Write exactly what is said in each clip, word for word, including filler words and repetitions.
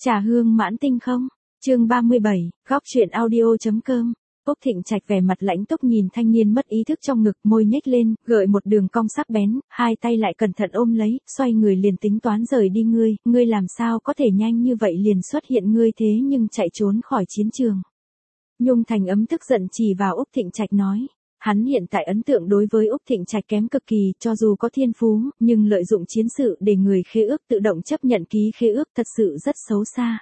Trà hương mãn tinh không? Chương ba mươi bảy, góc truyện audio chấm com. Úc Thịnh Trạch vẻ mặt lãnh túc nhìn thanh niên mất ý thức trong ngực, môi nhếch lên, gợi một đường cong sắc bén, hai tay lại cẩn thận ôm lấy, xoay người liền tính toán rời đi. Ngươi, ngươi làm sao có thể nhanh như vậy liền xuất hiện, ngươi thế nhưng chạy trốn khỏi chiến trường. Nhung Thành Ấm tức giận chỉ vào Úc Thịnh Trạch nói. Hắn hiện tại ấn tượng đối với Úc Thịnh Trạch kém cực kỳ, cho dù có thiên phú, nhưng lợi dụng chiến sự để người khế ước tự động chấp nhận ký khế ước thật sự rất xấu xa.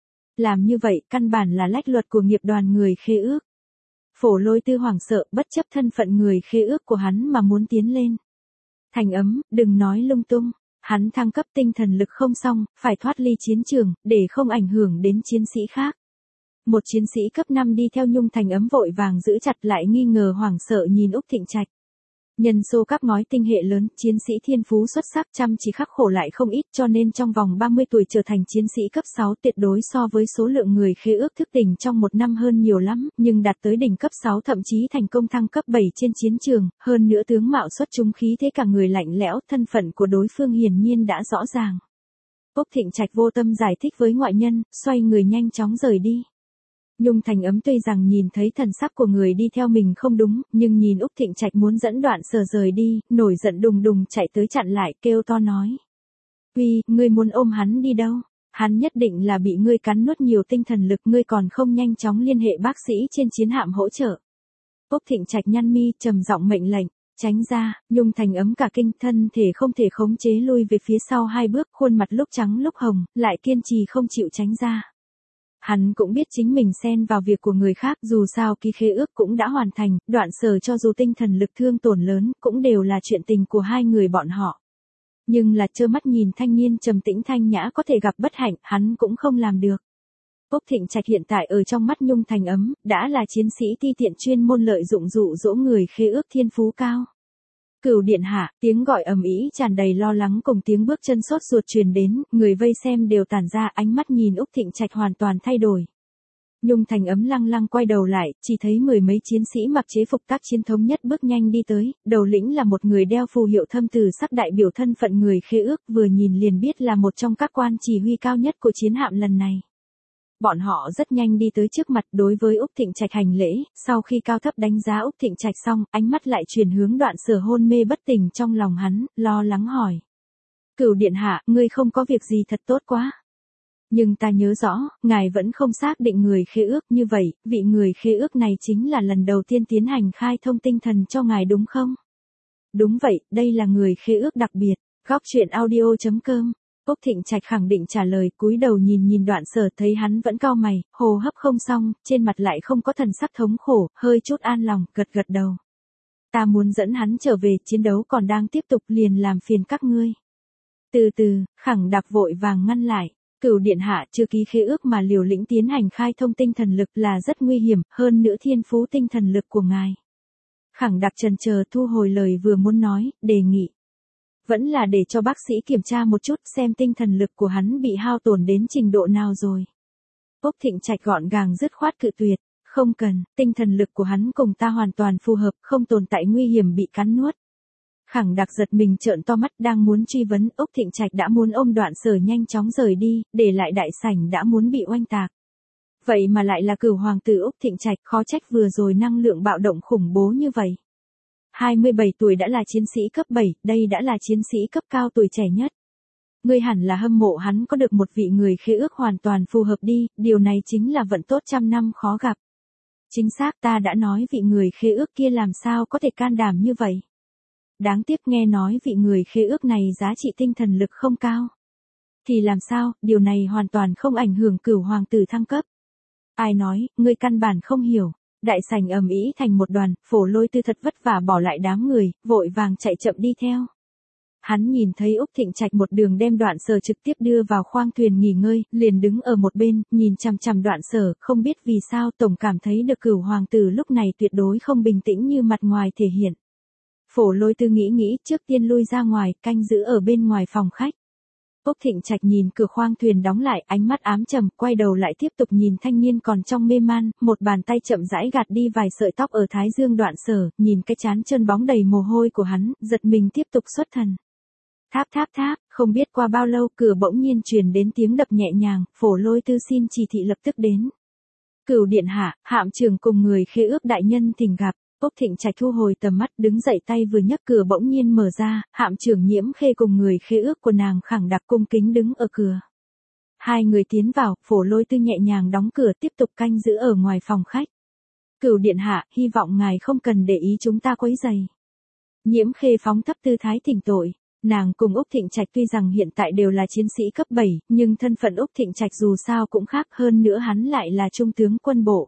Làm như vậy, căn bản là lách luật của nghiệp đoàn người khế ước. Phổ Lôi Tư hoảng sợ, bất chấp thân phận người khế ước của hắn mà muốn tiến lên. Thành Ấm, đừng nói lung tung, hắn thăng cấp tinh thần lực không xong, phải thoát ly chiến trường, để không ảnh hưởng đến chiến sĩ khác. Một chiến sĩ cấp năm đi theo Nhung Thành Ấm vội vàng giữ chặt lại, nghi ngờ hoảng sợ nhìn Úc Thịnh Trạch. Nhân số cáp ngói tinh hệ lớn, chiến sĩ thiên phú xuất sắc, chăm chỉ khắc khổ lại không ít, cho nên trong vòng ba mươi tuổi trở thành chiến sĩ cấp sáu tuyệt đối so với số lượng người khế ước thức tỉnh trong một năm hơn nhiều lắm, nhưng đạt tới đỉnh cấp sáu thậm chí thành công thăng cấp bảy trên chiến trường, hơn nữa tướng mạo xuất chúng khí thế cả người lạnh lẽo, thân phận của đối phương hiển nhiên đã rõ ràng. Úc Thịnh Trạch vô tâm giải thích với ngoại nhân, xoay người nhanh chóng rời đi. Nhung Thành Ấm tuy rằng nhìn thấy thần sắc của người đi theo mình không đúng, nhưng nhìn Úc Thịnh Trạch muốn dẫn Đoạn Sở rời đi, nổi giận đùng đùng chạy tới chặn lại, kêu to nói. Uy, ngươi muốn ôm hắn đi đâu? Hắn nhất định là bị ngươi cắn nuốt nhiều tinh thần lực, ngươi còn không nhanh chóng liên hệ bác sĩ trên chiến hạm hỗ trợ. Úc Thịnh Trạch nhăn mi, trầm giọng mệnh lệnh, tránh ra. Nhung Thành Ấm cả kinh, thân thể không thể khống chế lui về phía sau hai bước, khuôn mặt lúc trắng lúc hồng, lại kiên trì không chịu tránh ra. Hắn cũng biết chính mình xen vào việc của người khác, dù sao ký khế ước cũng đã hoàn thành, Đoạn Sở cho dù tinh thần lực thương tổn lớn, cũng đều là chuyện tình của hai người bọn họ. Nhưng là trơ mắt nhìn thanh niên trầm tĩnh thanh nhã có thể gặp bất hạnh, hắn cũng không làm được. Úc Thịnh Trạch hiện tại ở trong mắt Nhung Thành Ấm, đã là chiến sĩ ti tiện chuyên môn lợi dụng dụ dỗ người khế ước thiên phú cao. Cửu điện hạ, tiếng gọi ầm ĩ tràn đầy lo lắng cùng tiếng bước chân sốt ruột truyền đến, người vây xem đều tản ra, ánh mắt nhìn Úc Thịnh Trạch hoàn toàn thay đổi. Nhung Thành Ấm lăng lăng quay đầu lại, chỉ thấy mười mấy chiến sĩ mặc chế phục tác chiến thống nhất bước nhanh đi tới, đầu lĩnh là một người đeo phù hiệu thâm từ sắc đại biểu thân phận người khế ước, vừa nhìn liền biết là một trong các quan chỉ huy cao nhất của chiến hạm lần này. Bọn họ rất nhanh đi tới trước mặt, đối với Úc Thịnh Trạch hành lễ, sau khi cao thấp đánh giá Úc Thịnh Trạch xong, ánh mắt lại chuyển hướng Đoạn Sở hôn mê bất tỉnh trong lòng hắn, lo lắng hỏi. Cửu điện hạ, ngươi không có việc gì thật tốt quá. Nhưng ta nhớ rõ, ngài vẫn không xác định người khế ước, như vậy, vị người khế ước này chính là lần đầu tiên tiến hành khai thông tinh thần cho ngài đúng không? Đúng vậy, đây là người khế ước đặc biệt. Góc truyện audio chấm com. Úc Thịnh Trạch khẳng định trả lời, cúi đầu nhìn nhìn Đoạn Sở, thấy hắn vẫn cau mày, hô hấp không xong, trên mặt lại không có thần sắc thống khổ, hơi chút an lòng, gật gật đầu. Ta muốn dẫn hắn trở về, chiến đấu còn đang tiếp tục, liền làm phiền các ngươi. Từ từ, Khẳng Đặc vội vàng ngăn lại. Cửu điện hạ, chưa ký khế ước mà liều lĩnh tiến hành khai thông tinh thần lực là rất nguy hiểm, hơn nữa thiên phú tinh thần lực của ngài. Khẳng Đặc chần chờ thu hồi lời vừa muốn nói, đề nghị. Vẫn là để cho bác sĩ kiểm tra một chút xem tinh thần lực của hắn bị hao tổn đến trình độ nào rồi. Úc Thịnh Trạch gọn gàng dứt khoát cự tuyệt, không cần, tinh thần lực của hắn cùng ta hoàn toàn phù hợp, không tồn tại nguy hiểm bị cắn nuốt. Khẳng Đặc giật mình trợn to mắt, đang muốn truy vấn, Úc Thịnh Trạch đã muốn ôm Đoạn Sở nhanh chóng rời đi, để lại đại sảnh đã muốn bị oanh tạc. Vậy mà lại là Cửu hoàng tử Úc Thịnh Trạch, khó trách vừa rồi năng lượng bạo động khủng bố như vậy. hai mươi bảy tuổi đã là chiến sĩ cấp bảy, đây đã là chiến sĩ cấp cao tuổi trẻ nhất. Ngươi hẳn là hâm mộ hắn có được một vị người khế ước hoàn toàn phù hợp đi, điều này chính là vận tốt trăm năm khó gặp. Chính xác, ta đã nói vị người khế ước kia làm sao có thể can đảm như vậy. Đáng tiếc, nghe nói vị người khế ước này giá trị tinh thần lực không cao. Thì làm sao, điều này hoàn toàn không ảnh hưởng Cửu hoàng tử thăng cấp. Ai nói, ngươi căn bản không hiểu. Đại sảnh ầm ĩ thành một đoàn, Phổ Lôi Tư thật vất vả bỏ lại đám người, vội vàng chạy chậm đi theo. Hắn nhìn thấy Úc Thịnh Trạch một đường đem Đoạn Sở trực tiếp đưa vào khoang thuyền nghỉ ngơi, liền đứng ở một bên, nhìn chằm chằm Đoạn Sở, không biết vì sao tổng cảm thấy được Cửu hoàng tử lúc này tuyệt đối không bình tĩnh như mặt ngoài thể hiện. Phổ Lôi Tư nghĩ nghĩ, trước tiên lui ra ngoài, canh giữ ở bên ngoài phòng khách. Úc Thịnh Trạch nhìn cửa khoang thuyền đóng lại, ánh mắt ám trầm, quay đầu lại tiếp tục nhìn thanh niên còn trong mê man, một bàn tay chậm rãi gạt đi vài sợi tóc ở thái dương Đoạn Sở, nhìn cái trán trơn bóng đầy mồ hôi của hắn, giật mình tiếp tục xuất thần. Tháp tháp tháp, Không biết qua bao lâu cửa bỗng nhiên truyền đến tiếng đập nhẹ nhàng, Phổ Lôi Tư xin chỉ thị lập tức đến. Cửu điện hạ, Hạm Trường cùng người khế ước đại nhân thỉnh gặp. Úc Thịnh Trạch thu hồi tầm mắt đứng dậy tay vừa nhấc cửa bỗng nhiên mở ra, Hạm Trưởng Nhiễm Khê cùng người khế ước của nàng Khẳng Đặc cung kính đứng ở cửa. Hai người tiến vào, Phổ Lôi Tư nhẹ nhàng đóng cửa tiếp tục canh giữ ở ngoài phòng khách. Cửu điện hạ, hy vọng ngài không cần để ý chúng ta quấy rầy. Nhiễm Khê phóng thấp tư thái thỉnh tội. Nàng cùng Úc Thịnh Trạch tuy rằng hiện tại đều là chiến sĩ cấp bảy, nhưng thân phận Úc Thịnh Trạch dù sao cũng khác, hơn nữa hắn lại là trung tướng quân bộ.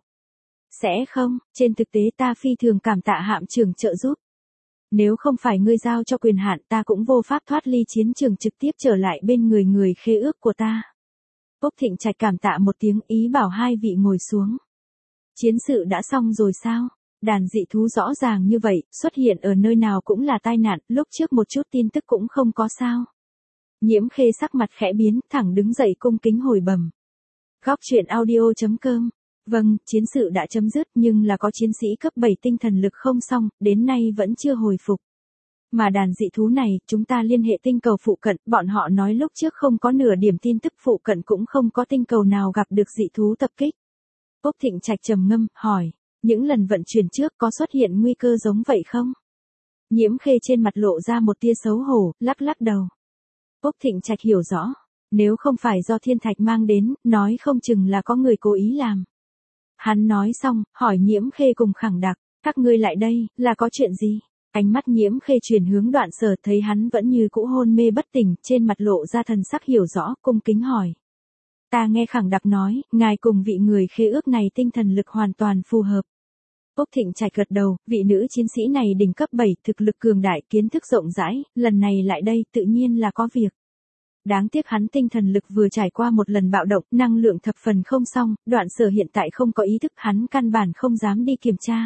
Sẽ không, trên thực tế ta phi thường cảm tạ Hạm Trưởng trợ giúp. Nếu không phải ngươi giao cho quyền hạn ta cũng vô pháp thoát ly chiến trường trực tiếp trở lại bên người người khế ước của ta. Úc Thịnh Trạch cảm tạ một tiếng ý bảo hai vị ngồi xuống. Chiến sự đã xong rồi sao? Đàn dị thú rõ ràng như vậy, xuất hiện ở nơi nào cũng là tai nạn, lúc trước một chút tin tức cũng không có sao. Nhiễm Khê sắc mặt khẽ biến, thẳng đứng dậy cung kính hồi bẩm. Góc truyện audio chấm com. Vâng, chiến sự đã chấm dứt nhưng là có chiến sĩ cấp bảy tinh thần lực không xong, đến nay vẫn chưa hồi phục. Mà đàn dị thú này, chúng ta liên hệ tinh cầu phụ cận, bọn họ nói lúc trước không có nửa điểm tin tức, phụ cận cũng không có tinh cầu nào gặp được dị thú tập kích. Úc Thịnh Trạch trầm ngâm, hỏi, những lần vận chuyển trước có xuất hiện nguy cơ giống vậy không? Nhiễm Khê trên mặt lộ ra một tia xấu hổ, lắc lắc đầu. Úc Thịnh Trạch hiểu rõ, nếu không phải do thiên thạch mang đến, nói không chừng là có người cố ý làm. Hắn nói xong, hỏi Nhiễm Khê cùng Khẳng Đặc, các ngươi lại đây, là có chuyện gì? Ánh mắt Nhiễm Khê chuyển hướng Đoạn Sở, thấy hắn vẫn như cũ hôn mê bất tỉnh, trên mặt lộ ra thần sắc hiểu rõ, cung kính hỏi. Ta nghe Khẳng Đặc nói, ngài cùng vị người khế ước này tinh thần lực hoàn toàn phù hợp. Úc Thịnh Trạch gật đầu, vị nữ chiến sĩ này đỉnh cấp bảy, thực lực cường đại, kiến thức rộng rãi, lần này lại đây tự nhiên là có việc. Đáng tiếc hắn tinh thần lực vừa trải qua một lần bạo động, năng lượng thập phần không xong, Đoạn Sở hiện tại không có ý thức, hắn căn bản không dám đi kiểm tra.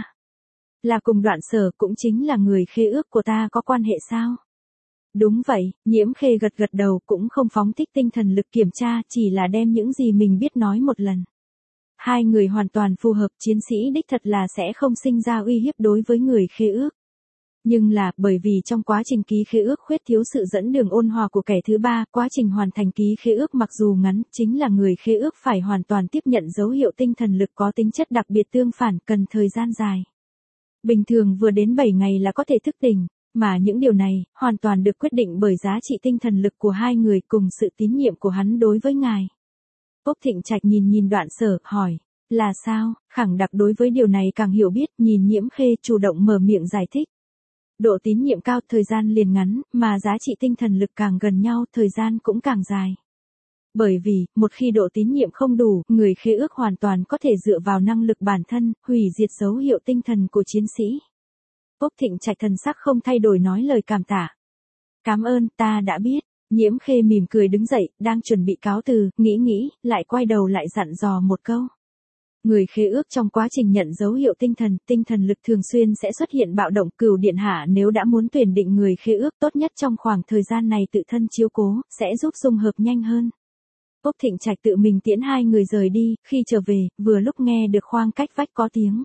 Là cùng Đoạn Sở cũng chính là người khế ước của ta có quan hệ sao? Đúng vậy, Nhiễm Khê gật gật đầu, cũng không phóng thích tinh thần lực kiểm tra, chỉ là đem những gì mình biết nói một lần. Hai người hoàn toàn phù hợp, chiến sĩ đích thật là sẽ không sinh ra uy hiếp đối với người khế ước. Nhưng là, bởi vì trong quá trình ký khế ước khuyết thiếu sự dẫn đường ôn hòa của kẻ thứ ba, quá trình hoàn thành ký khế ước mặc dù ngắn, chính là người khế ước phải hoàn toàn tiếp nhận dấu hiệu tinh thần lực có tính chất đặc biệt tương phản, cần thời gian dài. Bình thường vừa đến bảy ngày là có thể thức tỉnh, mà những điều này, hoàn toàn được quyết định bởi giá trị tinh thần lực của hai người cùng sự tín nhiệm của hắn đối với ngài. Úc Thịnh Trạch nhìn nhìn Đoạn Sở, hỏi, là sao? Khẳng Đặc đối với điều này càng hiểu biết, nhìn Nhiễm Khê chủ động mở miệng giải thích. Độ tín nhiệm cao, thời gian liền ngắn, mà giá trị tinh thần lực càng gần nhau, thời gian cũng càng dài. Bởi vì, một khi độ tín nhiệm không đủ, người khế ước hoàn toàn có thể dựa vào năng lực bản thân, hủy diệt dấu hiệu tinh thần của chiến sĩ. Úc Thịnh Trạch thần sắc không thay đổi nói lời cảm tạ. Cảm ơn, ta đã biết. Nhiễm Khê mỉm cười đứng dậy, đang chuẩn bị cáo từ, nghĩ nghĩ, lại quay đầu lại dặn dò một câu. Người khế ước trong quá trình nhận dấu hiệu tinh thần, tinh thần lực thường xuyên sẽ xuất hiện bạo động. Cửu điện hạ nếu đã muốn tuyển định người khế ước, tốt nhất trong khoảng thời gian này tự thân chiếu cố, sẽ giúp dung hợp nhanh hơn. Úc Thịnh Trạch tự mình tiễn hai người rời đi, khi trở về, vừa lúc nghe được khoang cách vách có tiếng.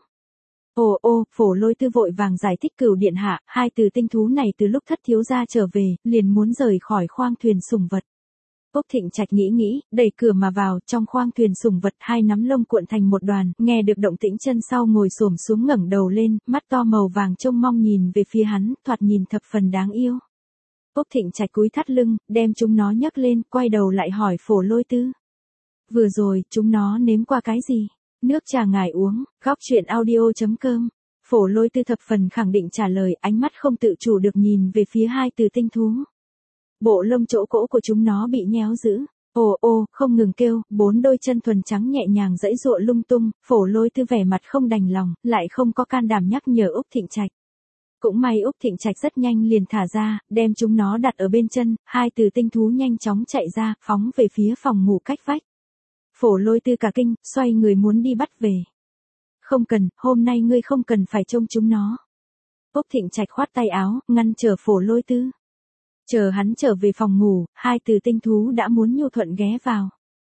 Ồ ô, Phổ Lôi Tư vội vàng giải thích Cửu điện hạ, hai từ tinh thú này từ lúc thất thiếu gia trở về, liền muốn rời khỏi khoang thuyền sủng vật. Úc Thịnh Trạch nghĩ nghĩ, đẩy cửa mà vào, trong khoang thuyền sủng vật hai nắm lông cuộn thành một đoàn, nghe được động tĩnh chân sau ngồi xổm xuống ngẩng đầu lên, mắt to màu vàng trông mong nhìn về phía hắn, thoạt nhìn thập phần đáng yêu. Úc Thịnh Trạch cúi thắt lưng, đem chúng nó nhấc lên, quay đầu lại hỏi Phổ Lôi Tư. Vừa rồi, chúng nó nếm qua cái gì? Nước trà ngài uống, góc truyện audio chấm com. Phổ Lôi Tư thập phần khẳng định trả lời, ánh mắt không tự chủ được nhìn về phía hai từ tinh thú. Bộ lông chỗ cổ của chúng nó bị nhéo dữ. Ồ ô, không ngừng kêu, bốn đôi chân thuần trắng nhẹ nhàng giãy giụa lung tung, Phổ Lôi Tư vẻ mặt không đành lòng, lại không có can đảm nhắc nhở Úc Thịnh Trạch. Cũng may Úc Thịnh Trạch rất nhanh liền thả ra, đem chúng nó đặt ở bên chân, hai từ tinh thú nhanh chóng chạy ra, phóng về phía phòng ngủ cách vách. Phổ Lôi Tư cả kinh, xoay người muốn đi bắt về. Không cần, hôm nay ngươi không cần phải trông chúng nó. Úc Thịnh Trạch khoát tay áo, ngăn trở Phổ Lôi Tư. Chờ hắn trở về phòng ngủ, hai từ tinh thú đã muốn nhu thuận ghé vào.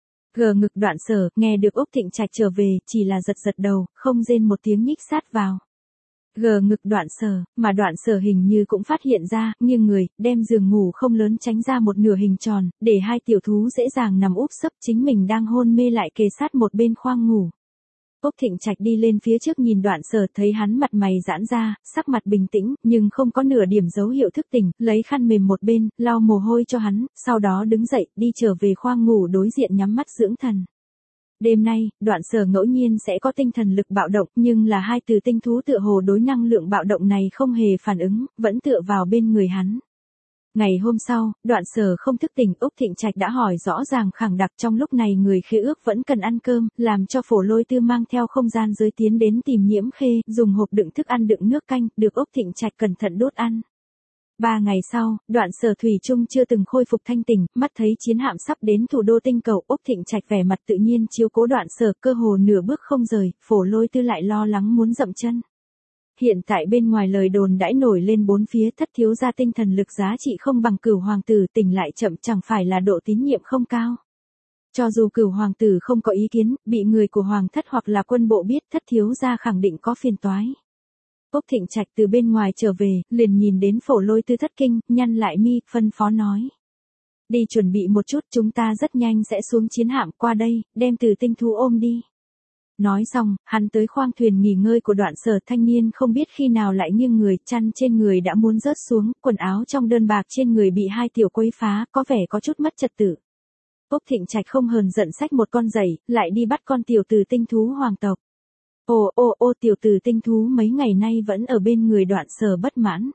Gờ ngực Đoạn Sở, nghe được Úc Thịnh Trạch trở về, chỉ là giật giật đầu, không rên một tiếng nhích sát vào. Gờ ngực Đoạn Sở, mà Đoạn Sở hình như cũng phát hiện ra, nghiêng người, đem giường ngủ không lớn tránh ra một nửa hình tròn, để hai tiểu thú dễ dàng nằm úp sấp, chính mình đang hôn mê lại kề sát một bên khoang ngủ. Úc Thịnh Trạch đi lên phía trước nhìn Đoạn Sở, thấy hắn mặt mày giãn ra, sắc mặt bình tĩnh, nhưng không có nửa điểm dấu hiệu thức tỉnh, lấy khăn mềm một bên, lau mồ hôi cho hắn, sau đó đứng dậy, đi trở về khoang ngủ đối diện nhắm mắt dưỡng thần. Đêm nay, Đoạn Sở ngẫu nhiên sẽ có tinh thần lực bạo động, nhưng là hai từ tinh thú tựa hồ đối năng lượng bạo động này không hề phản ứng, vẫn tựa vào bên người hắn. Ngày hôm sau, Đoạn Sở không thức tỉnh, Úc Thịnh Trạch đã hỏi rõ ràng khẳng đặc trong lúc này người Khê Ước vẫn cần ăn cơm, làm cho Phổ Lôi Tư mang theo không gian giới tiến đến tìm Nhiễm Khê, dùng hộp đựng thức ăn đựng nước canh, được Úc Thịnh Trạch cẩn thận đốt ăn. Ba ngày sau, Đoạn Sở thủy chung chưa từng khôi phục thanh tỉnh, mắt thấy chiến hạm sắp đến thủ đô tinh cầu, Úc Thịnh Trạch vẻ mặt tự nhiên chiếu cố Đoạn Sở, cơ hồ nửa bước không rời, Phổ Lôi Tư lại lo lắng muốn dậm chân. Hiện tại bên ngoài lời đồn đãi nổi lên bốn phía, Thất thiếu gia tinh thần lực giá trị không bằng Cửu hoàng tử, tỉnh lại chậm chẳng phải là độ tín nhiệm không cao. Cho dù Cửu hoàng tử không có ý kiến, bị người của hoàng thất hoặc là quân bộ biết, Thất thiếu gia khẳng định có phiền toái. Úc Thịnh Trạch từ bên ngoài trở về, liền nhìn đến Phổ Lôi Tư thất kinh, nhăn lại mi, phân phó nói: "Đi chuẩn bị một chút, chúng ta rất nhanh sẽ xuống chiến hạm qua đây, đem Từ tinh thú ôm đi." Nói xong, hắn tới khoang thuyền nghỉ ngơi của Đoạn Sở, thanh niên không biết khi nào lại nghiêng người, chăn trên người đã muốn rớt xuống, quần áo trong đơn bạc trên người bị hai tiểu quấy phá, có vẻ có chút mất trật tự. Úc Thịnh Trạch không hờn giận xách một con giày, lại đi bắt con tiểu Từ tinh thú hoàng tộc. Ồ ô ô tiểu Từ tinh thú mấy ngày nay vẫn ở bên người Đoạn Sở bất mãn.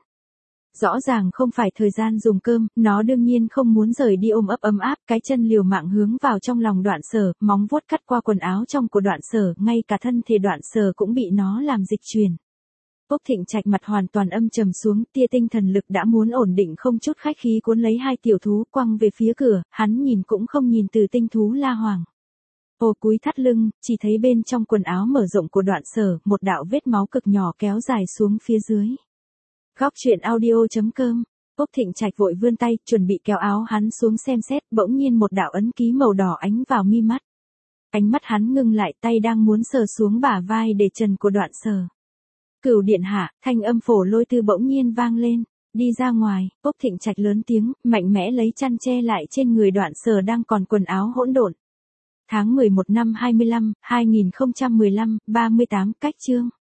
Rõ ràng không phải thời gian dùng cơm, nó đương nhiên không muốn rời đi ôm ấp ấm áp, cái chân liều mạng hướng vào trong lòng Đoạn Sở, móng vuốt cắt qua quần áo trong của Đoạn Sở, ngay cả thân thể Đoạn Sở cũng bị nó làm dịch chuyển. Úc Thịnh Trạch mặt hoàn toàn âm trầm xuống, tia tinh thần lực đã muốn ổn định không chút khách khí cuốn lấy hai tiểu thú quăng về phía cửa, hắn nhìn cũng không nhìn Từ tinh thú La Hoàng. Ô cúi thắt lưng, chỉ thấy bên trong quần áo mở rộng của Đoạn Sở, một đạo vết máu cực nhỏ kéo dài xuống phía dưới. Góc truyện audio chấm com. Úc Thịnh Trạch vội vươn tay, chuẩn bị kéo áo hắn xuống xem xét, bỗng nhiên một đạo ấn ký màu đỏ ánh vào mi mắt. Ánh mắt hắn ngưng lại, tay đang muốn sờ xuống bả vai để trần của Đoạn Sở. Cửu điện hạ, thanh âm Phổ Lôi Tư bỗng nhiên vang lên, đi ra ngoài. Úc Thịnh Trạch lớn tiếng, mạnh mẽ lấy chăn che lại trên người Đoạn Sở đang còn quần áo hỗn độn. Tháng mười một năm hai mươi lăm, hai nghìn không trăm mười lăm, ba mươi tám, cách chương.